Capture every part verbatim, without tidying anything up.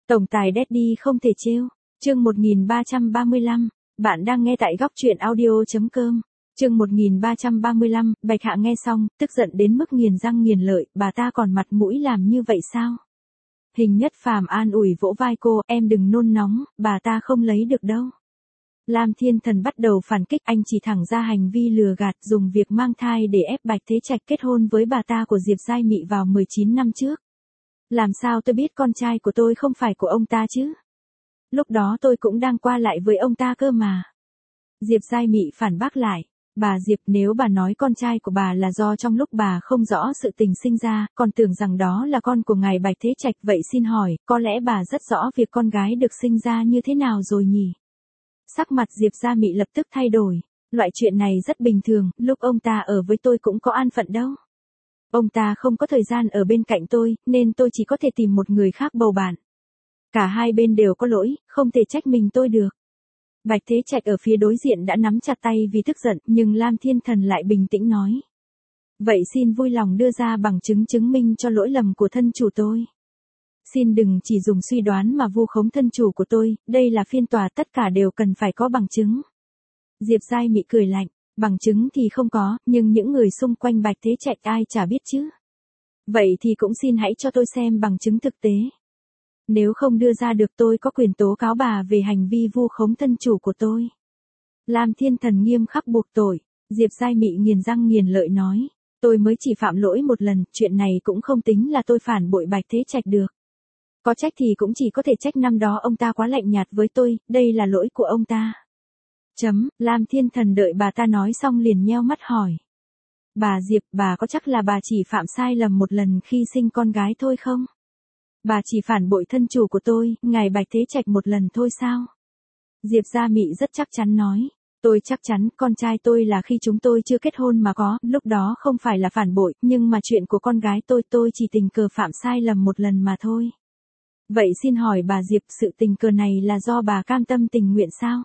Tổng tài Daddy không thể trêu. Chương một nghìn ba trăm ba mươi lăm, bạn đang nghe tại góc truyện audio chấm com. Chương một nghìn ba trăm ba mươi lăm, Bạch Hạ nghe xong, tức giận đến mức nghiền răng nghiền lợi, bà ta còn mặt mũi làm như vậy sao? Hình Nhất Phàm an ủi vỗ vai cô, em đừng nôn nóng, bà ta không lấy được đâu. Lam Thiên Thần bắt đầu phản kích, anh chỉ thẳng ra hành vi lừa gạt, dùng việc mang thai để ép Bạch Thế Trạch kết hôn với bà ta của Diệp Giai Mị vào mười chín năm trước. Làm sao tôi biết con trai của tôi không phải của ông ta chứ? Lúc đó tôi cũng đang qua lại với ông ta cơ mà. Diệp Giai Mị phản bác lại. Bà Diệp, nếu bà nói con trai của bà là do trong lúc bà không rõ sự tình sinh ra, còn tưởng rằng đó là con của ngài Bạch Thế Trạch, vậy xin hỏi, có lẽ bà rất rõ việc con gái được sinh ra như thế nào rồi nhỉ? Sắc mặt Diệp Giai Mị lập tức thay đổi. Loại chuyện này rất bình thường, lúc ông ta ở với tôi cũng có an phận đâu. Ông ta không có thời gian ở bên cạnh tôi, nên tôi chỉ có thể tìm một người khác bầu bạn. Cả hai bên đều có lỗi, không thể trách mình tôi được. Bạch Thế Trạch ở phía đối diện đã nắm chặt tay vì tức giận, nhưng Lam Thiên Thần lại bình tĩnh nói. Vậy xin vui lòng đưa ra bằng chứng chứng minh cho lỗi lầm của thân chủ tôi. Xin đừng chỉ dùng suy đoán mà vu khống thân chủ của tôi, đây là phiên tòa, tất cả đều cần phải có bằng chứng. Diệp Giai Mị cười lạnh, bằng chứng thì không có, nhưng những người xung quanh Bạch Thế Trạch ai chả biết chứ. Vậy thì cũng xin hãy cho tôi xem bằng chứng thực tế. Nếu không đưa ra được tôi có quyền tố cáo bà về hành vi vu khống thân chủ của tôi. Lam Thiên Thần nghiêm khắc buộc tội. Diệp Giai Mị nghiền răng nghiền lợi nói. Tôi mới chỉ phạm lỗi một lần, chuyện này cũng không tính là tôi phản bội Bạch Thế Trạch được. Có trách thì cũng chỉ có thể trách năm đó ông ta quá lạnh nhạt với tôi, đây là lỗi của ông ta. Chấm, Lam Thiên Thần đợi bà ta nói xong liền nheo mắt hỏi. Bà Diệp, bà có chắc là bà chỉ phạm sai lầm một lần khi sinh con gái thôi không? Bà chỉ phản bội thân chủ của tôi, ngài Bạch Thế Trạch một lần thôi sao? Diệp Giai Mị rất chắc chắn nói. Tôi chắc chắn con trai tôi là khi chúng tôi chưa kết hôn mà có, lúc đó không phải là phản bội, nhưng mà chuyện của con gái tôi tôi chỉ tình cờ phạm sai lầm một lần mà thôi. Vậy xin hỏi bà Diệp, sự tình cờ này là do bà cam tâm tình nguyện sao?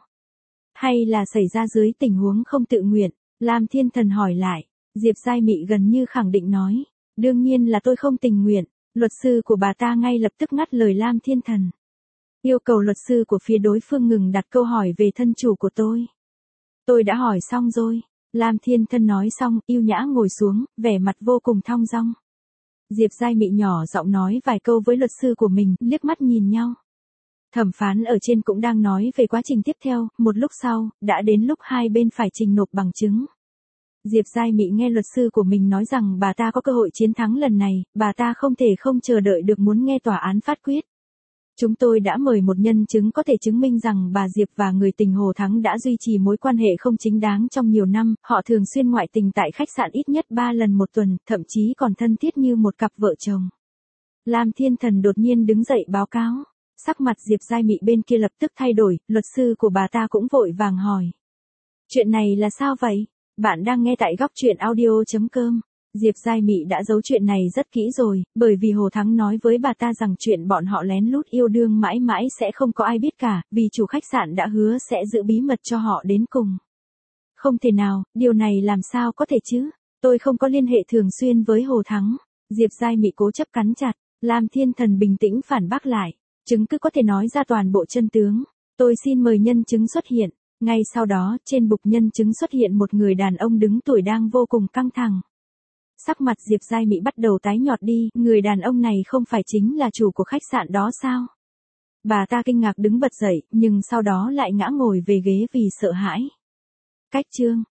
Hay là xảy ra dưới tình huống không tự nguyện? Lam Thiên Thần hỏi lại. Diệp Giai Mị gần như khẳng định nói. Đương nhiên là tôi không tình nguyện. Luật sư của bà ta ngay lập tức ngắt lời Lam Thiên Thần. Yêu cầu luật sư của phía đối phương ngừng đặt câu hỏi về thân chủ của tôi. Tôi đã hỏi xong rồi. Lam Thiên Thần nói xong, yêu nhã ngồi xuống, vẻ mặt vô cùng thong dong. Diệp Giai Mị nhỏ giọng nói vài câu với luật sư của mình, liếc mắt nhìn nhau. Thẩm phán ở trên cũng đang nói về quá trình tiếp theo, một lúc sau, đã đến lúc hai bên phải trình nộp bằng chứng. Diệp Giai Mị nghe luật sư của mình nói rằng bà ta có cơ hội chiến thắng lần này, bà ta không thể không chờ đợi được muốn nghe tòa án phát quyết. Chúng tôi đã mời một nhân chứng có thể chứng minh rằng bà Diệp và người tình Hồ Thắng đã duy trì mối quan hệ không chính đáng trong nhiều năm, họ thường xuyên ngoại tình tại khách sạn ít nhất ba lần một tuần, thậm chí còn thân thiết như một cặp vợ chồng. Lam Thiên Thần đột nhiên đứng dậy báo cáo. Sắc mặt Diệp Giai Mị bên kia lập tức thay đổi, luật sư của bà ta cũng vội vàng hỏi. Chuyện này là sao vậy? Bạn đang nghe tại góc truyện audio chấm com. Diệp Giai Mị đã giấu chuyện này rất kỹ rồi, bởi vì Hồ Thắng nói với bà ta rằng chuyện bọn họ lén lút yêu đương mãi mãi sẽ không có ai biết cả, vì chủ khách sạn đã hứa sẽ giữ bí mật cho họ đến cùng. Không thể nào, điều này làm sao có thể chứ? Tôi không có liên hệ thường xuyên với Hồ Thắng. Diệp Giai Mị cố chấp cắn chặt. Lam Thiên Thần bình tĩnh phản bác lại. Chứng cứ có thể nói ra toàn bộ chân tướng. Tôi xin mời nhân chứng xuất hiện. Ngay sau đó, trên bục nhân chứng xuất hiện một người đàn ông đứng tuổi đang vô cùng căng thẳng. Sắc mặt Diệp Giai Mị bắt đầu tái nhợt đi, người đàn ông này không phải chính là chủ của khách sạn đó sao? Bà ta kinh ngạc đứng bật dậy, nhưng sau đó lại ngã ngồi về ghế vì sợ hãi. Cách chương